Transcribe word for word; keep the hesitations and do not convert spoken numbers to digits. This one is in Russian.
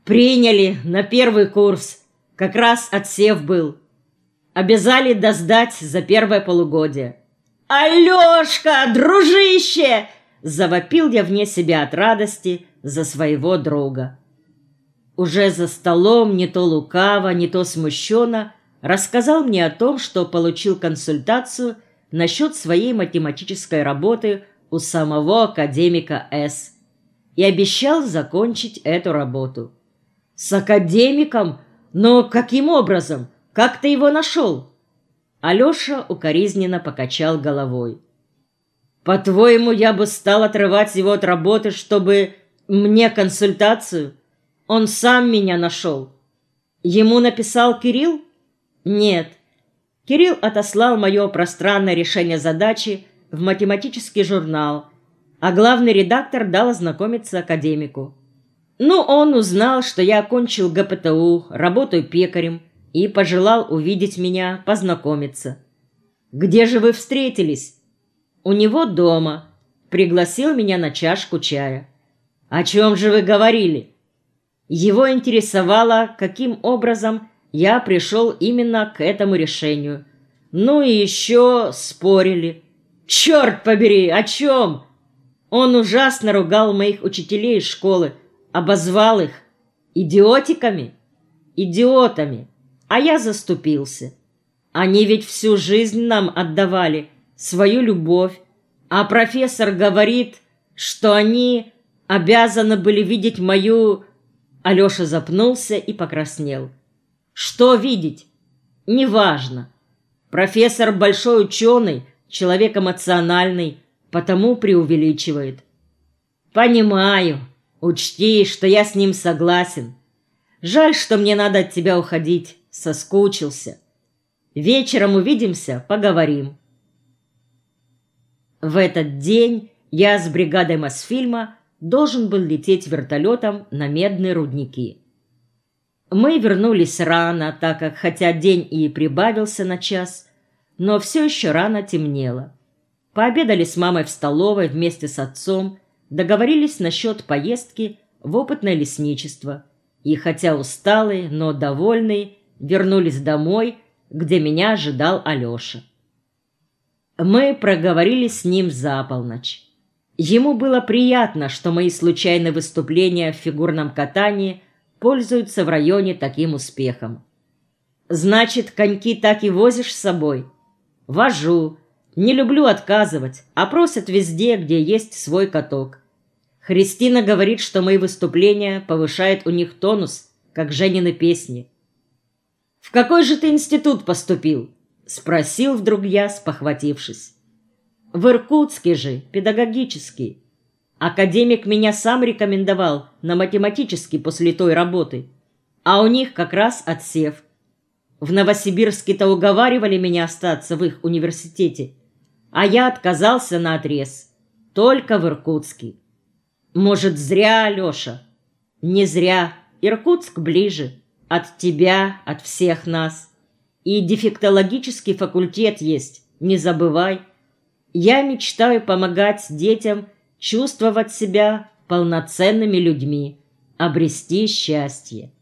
Приняли на первый курс. Как раз отсев был. Обязали досдать за первое полугодие. «Алешка, дружище!» Завопил я вне себя от радости за своего друга. Уже за столом, не то лукаво, не то смущенно, рассказал мне о том, что получил консультацию насчет своей математической работы у самого академика С. и обещал закончить эту работу. «С академиком? Но каким образом? Как ты его нашел?» Алеша укоризненно покачал головой. «По-твоему, я бы стал отрывать его от работы, чтобы мне консультацию? Он сам меня нашел. Ему написал Кирилл? Нет. Кирилл отослал мое пространное решение задачи в математический журнал, а главный редактор дал ознакомиться академику. Ну, он узнал, что я окончил гэ пэ тэ у, работаю пекарем, и пожелал увидеть меня, познакомиться. Где же вы встретились? У него дома. Пригласил меня на чашку чая. О чем же вы говорили? Его интересовало, каким образом я пришел именно к этому решению. Ну и еще спорили. Черт побери, о чем? Он ужасно ругал моих учителей из школы, обозвал их идиотиками, идиотами, а я заступился. Они ведь всю жизнь нам отдавали, свою любовь, а профессор говорит, что они обязаны были видеть мою... Алеша запнулся и покраснел. Что видеть? Неважно. Профессор большой ученый, человек эмоциональный, потому преувеличивает. Понимаю. Учти, что я с ним согласен. Жаль, что мне надо от тебя уходить. Соскучился. Вечером увидимся, поговорим. В этот день я с бригадой Мосфильма должен был лететь вертолетом на медные рудники. Мы вернулись рано, так как хотя день и прибавился на час, но все еще рано темнело. Пообедали с мамой в столовой вместе с отцом, договорились насчет поездки в опытное лесничество, и хотя усталые, но довольные, вернулись домой, где меня ожидал Алеша. Мы проговорили с ним за полночь. Ему было приятно, что мои случайные выступления в фигурном катании пользуются в районе таким успехом. «Значит, коньки так и возишь с собой?» «Вожу. Не люблю отказывать, а просят везде, где есть свой каток. Христина говорит, что мои выступления повышают у них тонус, как Женины песни». «В какой же ты институт поступил?» — спросил вдруг я, спохватившись. «В Иркутске же, педагогический. Академик меня сам рекомендовал на математический после той работы, а у них как раз отсев. В Новосибирске-то уговаривали меня остаться в их университете, а я отказался наотрез, только в Иркутске. Может, зря, Алеша?» «Не зря. Иркутск ближе. От тебя, от всех нас. И дефектологический факультет есть, не забывай. Я мечтаю помогать детям чувствовать себя полноценными людьми, обрести счастье».